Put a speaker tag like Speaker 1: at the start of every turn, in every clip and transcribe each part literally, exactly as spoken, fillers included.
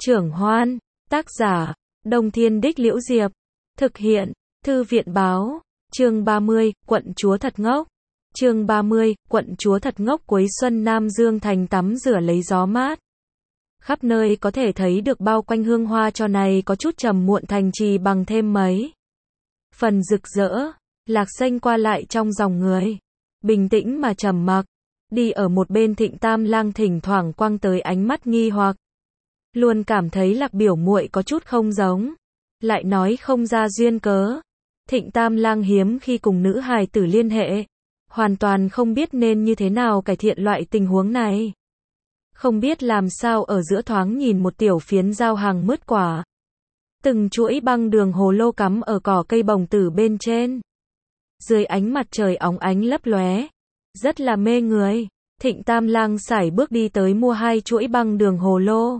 Speaker 1: Trưởng Hoan, tác giả, Đông Thiên Đích Liễu Diệp, thực hiện, Thư viện Báo, chương ba mươi, quận chúa thật ngốc. Chương ba mươi, quận chúa thật ngốc. Cuối xuân Nam Dương Thành tắm rửa lấy gió mát. Khắp nơi có thể thấy được bao quanh hương hoa cho này có chút trầm muộn thành trì bằng thêm mấy phần rực rỡ. Lạc Xanh qua lại trong dòng người, bình tĩnh mà trầm mặc. Đi ở một bên Thịnh Tam Lang thỉnh thoảng quăng tới ánh mắt nghi hoặc. Luôn cảm thấy Lạc biểu muội có chút không giống, lại nói không ra duyên cớ. Thịnh Tam Lang hiếm khi cùng nữ hài tử liên hệ, hoàn toàn không biết nên như thế nào cải thiện loại tình huống này. Không biết làm sao ở giữa thoáng nhìn một tiểu phiến giao hàng mứt quả. Từng chuỗi băng đường hồ lô cắm ở cỏ cây bồng tử bên trên. Dưới ánh mặt trời óng ánh lấp lóe, rất là mê người. Thịnh Tam Lang sải bước đi tới mua hai chuỗi băng đường hồ lô.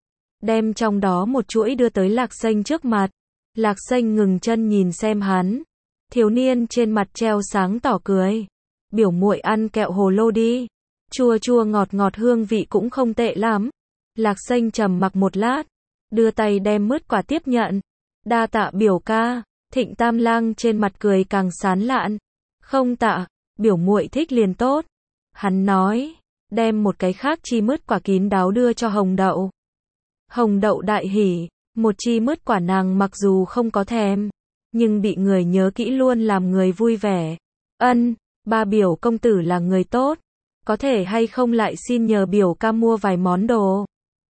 Speaker 1: Đem trong đó một chuỗi đưa tới Lạc Xanh trước mặt. Lạc Xanh ngừng chân nhìn xem hắn. Thiếu niên trên mặt treo sáng tỏ cười. Biểu muội ăn kẹo hồ lô đi. Chua chua ngọt ngọt hương vị cũng không tệ lắm. Lạc Xanh trầm mặc một lát, đưa tay đem mứt quả tiếp nhận. Đa tạ biểu ca. Thịnh Tam Lang trên mặt cười càng sán lạn. Không tạ, biểu muội thích liền tốt. Hắn nói, đem một cái khác chi mứt quả kín đáo đưa cho Hồng Đậu. Hồng Đậu đại hỉ, một chi mứt quả nàng mặc dù không có thèm, nhưng bị người nhớ kỹ luôn làm người vui vẻ. Ân, ba biểu công tử là người tốt, có thể hay không lại xin nhờ biểu ca mua vài món đồ.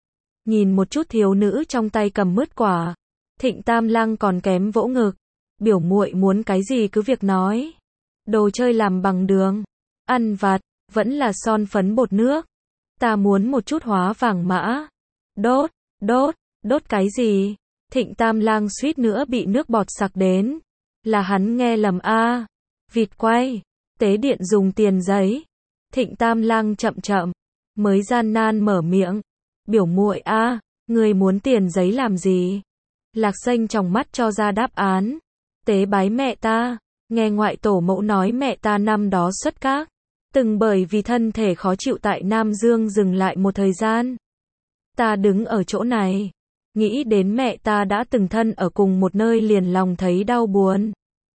Speaker 1: Nhìn một chút thiếu nữ trong tay cầm mứt quả, Thịnh Tam Lang còn kém vỗ ngực. Biểu muội muốn cái gì cứ việc nói. Đồ chơi làm bằng đường, ăn vặt, vẫn là son phấn bột nước. Ta muốn một chút hóa vàng mã. Đốt, đốt, đốt cái gì? Thịnh Tam Lang suýt nữa bị nước bọt sặc đến. Là hắn nghe lầm a. À. Vịt quay, tế điện dùng tiền giấy. Thịnh Tam Lang chậm chậm, mới gian nan mở miệng. Biểu muội a, à, người muốn tiền giấy làm gì? Lạc Xanh trong mắt cho ra đáp án. Tế bái mẹ ta, nghe ngoại tổ mẫu nói mẹ ta năm đó xuất các, từng bởi vì thân thể khó chịu tại Nam Dương dừng lại một thời gian. Ta đứng ở chỗ này, nghĩ đến mẹ ta đã từng thân ở cùng một nơi liền lòng thấy đau buồn.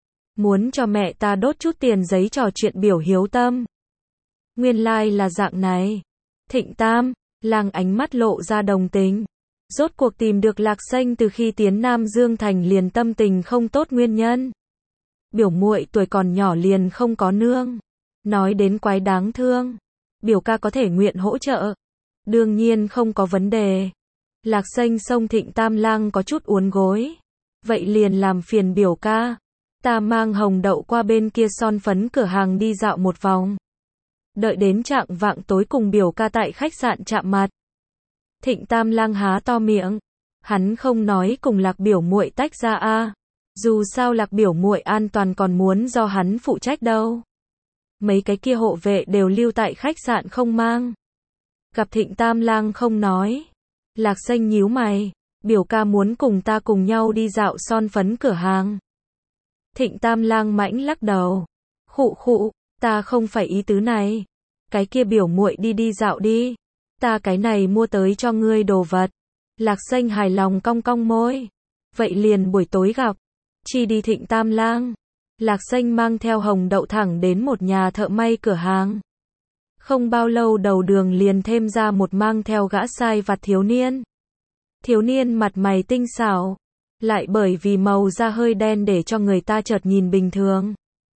Speaker 1: Muốn cho mẹ ta đốt chút tiền giấy trò chuyện biểu hiếu tâm. Nguyên lai là dạng này. Thịnh Tam Lang ánh mắt lộ ra đồng tình. Rốt cuộc tìm được Lạc Xanh từ khi tiến Nam Dương Thành liền tâm tình không tốt nguyên nhân. Biểu muội tuổi còn nhỏ liền không có nương. Nói đến quái đáng thương. Biểu ca có thể nguyện hỗ trợ. Đương nhiên không có vấn đề. Lạc Xanh xông Thịnh Tam Lang có chút uốn gối. Vậy liền làm phiền biểu ca. Ta mang Hồng Đậu qua bên kia son phấn cửa hàng đi dạo một vòng. Đợi đến trạng vạng tối cùng biểu ca tại khách sạn chạm mặt. Thịnh Tam Lang há to miệng. Hắn không nói cùng Lạc biểu muội tách ra a. À. Dù sao Lạc biểu muội an toàn còn muốn do hắn phụ trách đâu. Mấy cái kia hộ vệ đều lưu tại khách sạn không mang. Gặp Thịnh Tam Lang không nói. Lạc Xanh nhíu mày. Biểu ca muốn cùng ta cùng nhau đi dạo son phấn cửa hàng. Thịnh Tam Lang mãnh lắc đầu. Khụ khụ, ta không phải ý tứ này. Cái kia biểu muội đi đi dạo đi. Ta cái này mua tới cho ngươi đồ vật. Lạc Xanh hài lòng cong cong môi. Vậy liền buổi tối gặp. Chi đi Thịnh Tam Lang. Lạc Xanh mang theo Hồng Đậu thẳng đến một nhà thợ may cửa hàng. Không bao lâu đầu đường liền thêm ra một mang theo gã sai vặt thiếu niên. Thiếu niên mặt mày tinh xảo, lại bởi vì màu da hơi đen để cho người ta chợt nhìn bình thường.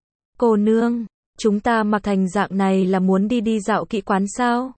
Speaker 1: Cô nương, chúng ta mặc thành dạng này là muốn đi đi dạo kỹ quán sao?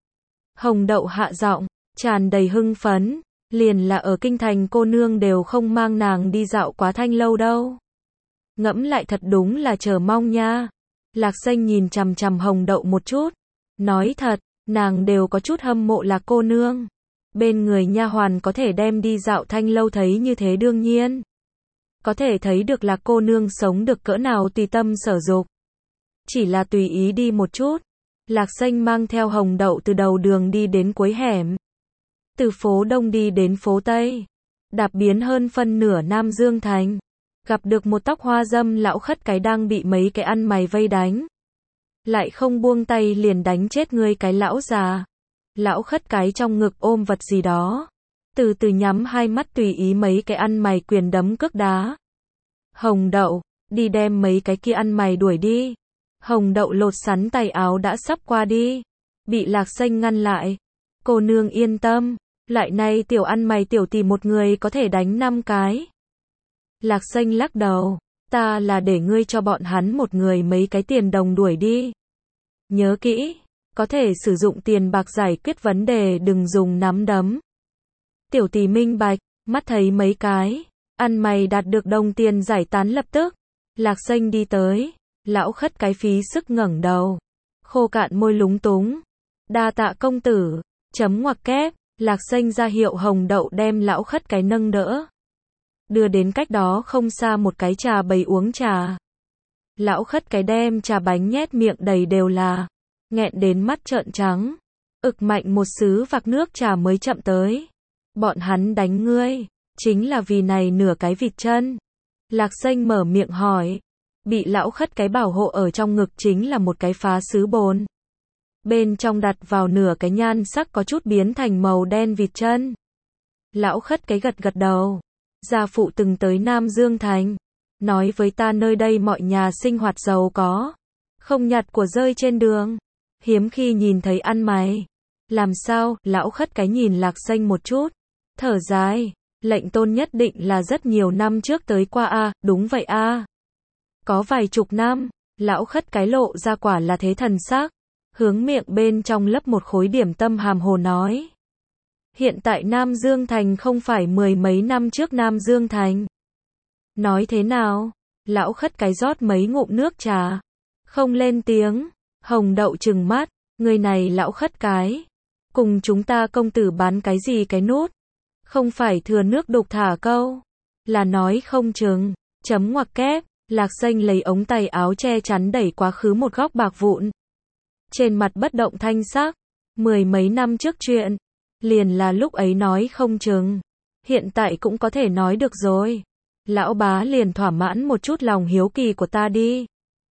Speaker 1: Hồng Đậu hạ giọng, tràn đầy hưng phấn, liền là ở kinh thành cô nương đều không mang nàng đi dạo quá thanh lâu đâu. Ngẫm lại thật đúng là chờ mong nha. Lạc Xanh nhìn chằm chằm Hồng Đậu một chút, nói thật, nàng đều có chút hâm mộ Lạc cô nương. Bên người nha hoàn có thể đem đi dạo thanh lâu thấy như thế đương nhiên. Có thể thấy được Lạc cô nương sống được cỡ nào tùy tâm sở dục. Chỉ là tùy ý đi một chút. Lạc Xanh mang theo Hồng Đậu từ đầu đường đi đến cuối hẻm. Từ phố Đông đi đến phố Tây. Đạp biến hơn phân nửa Nam Dương Thành. Gặp được một tóc hoa dâm lão khất cái đang bị mấy cái ăn mày vây đánh. Lại không buông tay liền đánh chết người cái lão già. Lão khất cái trong ngực ôm vật gì đó. từ từ nhắm hai mắt tùy ý mấy cái ăn mày quyền đấm cước đá. Hồng Đậu, đi đem mấy cái kia ăn mày đuổi đi. Hồng Đậu lột sắn tay áo đã sắp qua đi. Bị Lạc Xanh ngăn lại. Cô nương yên tâm, lại nay tiểu ăn mày tiểu tỷ một người có thể đánh năm cái. Lạc Xanh lắc đầu, ta là để ngươi cho bọn hắn một người mấy cái tiền đồng đuổi đi. Nhớ kỹ, có thể sử dụng tiền bạc giải quyết vấn đề, đừng dùng nắm đấm. Tiểu tỷ minh bạch, mắt thấy mấy cái ăn mày đạt được đồng tiền giải tán lập tức. Lạc Xanh đi tới, lão khất cái phí sức ngẩng đầu, khô cạn môi lúng túng. Đa tạ công tử, chấm ngoặc kép, Lạc Xanh ra hiệu Hồng Đậu đem lão khất cái nâng đỡ. Đưa đến cách đó không xa một cái trà bày uống trà. Lão khất cái đem trà bánh nhét miệng đầy đều là, nghẹn đến mắt trợn trắng. Ực mạnh một sứ vạc nước trà mới chậm tới. Bọn hắn đánh ngươi, chính là vì này nửa cái vịt chân. Lạc Xanh mở miệng hỏi. Bị lão khất cái bảo hộ ở trong ngực chính là một cái phá sứ bồn. Bên trong đặt vào nửa cái nhan sắc có chút biến thành màu đen vịt chân. Lão khất cái gật gật đầu. Gia phụ từng tới Nam Dương Thành. Nói với ta nơi đây mọi nhà sinh hoạt giàu có. Không nhặt của rơi trên đường. Hiếm khi nhìn thấy ăn mày. Làm sao? Lão khất cái nhìn Lạc Xanh một chút. Thở dài. Lệnh tôn nhất định là rất nhiều năm trước tới qua a à, đúng vậy a à. Có vài chục năm. Lão khất cái lộ ra quả là thế thần sắc. Hướng miệng bên trong lấp một khối điểm tâm hàm hồ nói. Hiện tại Nam Dương Thành không phải mười mấy năm trước Nam Dương Thành. Nói thế nào? Lão khất cái rót mấy ngụm nước trà. Không lên tiếng. Hồng Đậu trừng mắt. Người này lão khất cái. Cùng chúng ta công tử bán cái gì cái nút. Không phải thừa nước đục thả câu. Là nói không chừng. Chấm ngoặc kép. Lạc Xanh lấy ống tay áo che chắn đẩy quá khứ một góc bạc vụn. Trên mặt bất động thanh sắc. Mười mấy năm trước chuyện. Liền là lúc ấy nói không chừng. Hiện tại cũng có thể nói được rồi. Lão bá liền thỏa mãn một chút lòng hiếu kỳ của ta đi.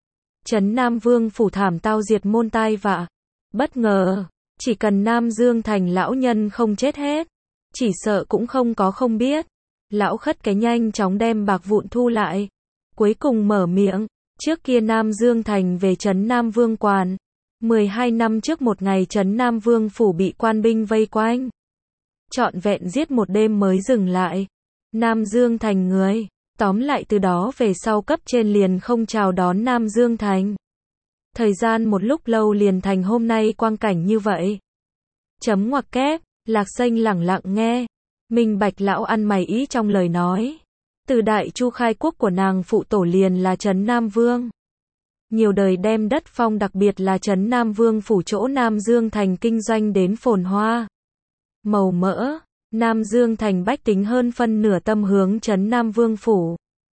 Speaker 1: Trấn Nam Vương phủ thảm tao diệt môn tai vạ. Bất ngờ. Chỉ cần Nam Dương Thành lão nhân không chết hết. Chỉ sợ cũng không có không biết. Lão khất cái nhanh chóng đem bạc vụn thu lại. Cuối cùng mở miệng. Trước kia Nam Dương Thành về Trấn Nam Vương Quan. mười hai năm trước một ngày Trấn Nam Vương phủ bị quan binh vây quanh. Trọn vẹn giết một đêm mới dừng lại. Nam Dương Thành người. Tóm lại từ đó về sau cấp trên liền không chào đón Nam Dương Thành. Thời gian một lúc lâu liền thành hôm nay quang cảnh như vậy. Chấm ngoặc kép. Lạc Xanh lẳng lặng nghe. Minh bạch lão ăn mày ý trong lời nói. Từ đại chu khai quốc của nàng phụ tổ liền là Trấn Nam Vương. Nhiều đời đem đất phong đặc biệt là Trấn Nam Vương phủ chỗ Nam Dương Thành kinh doanh đến phồn hoa. Màu mỡ, Nam Dương Thành bách tính hơn phân nửa tâm hướng Trấn Nam Vương phủ.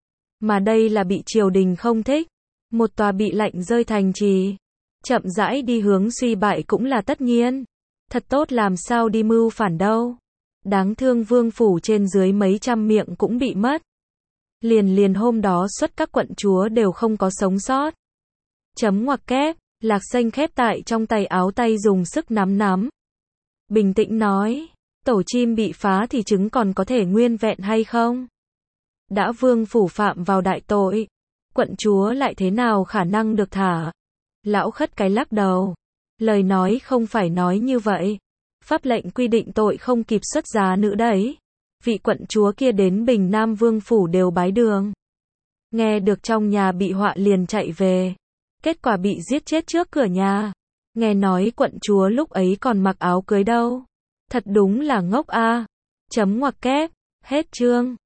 Speaker 1: Mà đây là bị triều đình không thích. Một tòa bị lạnh rơi thành trì. Chậm rãi đi hướng suy bại cũng là tất nhiên. Thật tốt làm sao đi mưu phản đâu. Đáng thương vương phủ trên dưới mấy trăm miệng cũng bị mất. Liền liền hôm đó xuất các quận chúa đều không có sống sót. Chấm ngoặc kép, Lạc Xanh khép tại trong tay áo tay dùng sức nắm nắm. Bình tĩnh nói, tổ chim bị phá thì trứng còn có thể nguyên vẹn hay không? Đã vương phủ phạm vào đại tội, quận chúa lại thế nào khả năng được thả? Lão khất cái lắc đầu. Lời nói không phải nói như vậy. Pháp lệnh quy định tội không kịp xuất giá nữ đấy. Vị quận chúa kia đến Bình Nam Vương phủ đều bái đường. Nghe được trong nhà bị họa liền chạy về. Kết quả bị giết chết trước cửa nhà. Nghe nói quận chúa lúc ấy còn mặc áo cưới đâu. Thật đúng là ngốc a. Chấm ngoặc kép. Hết chương.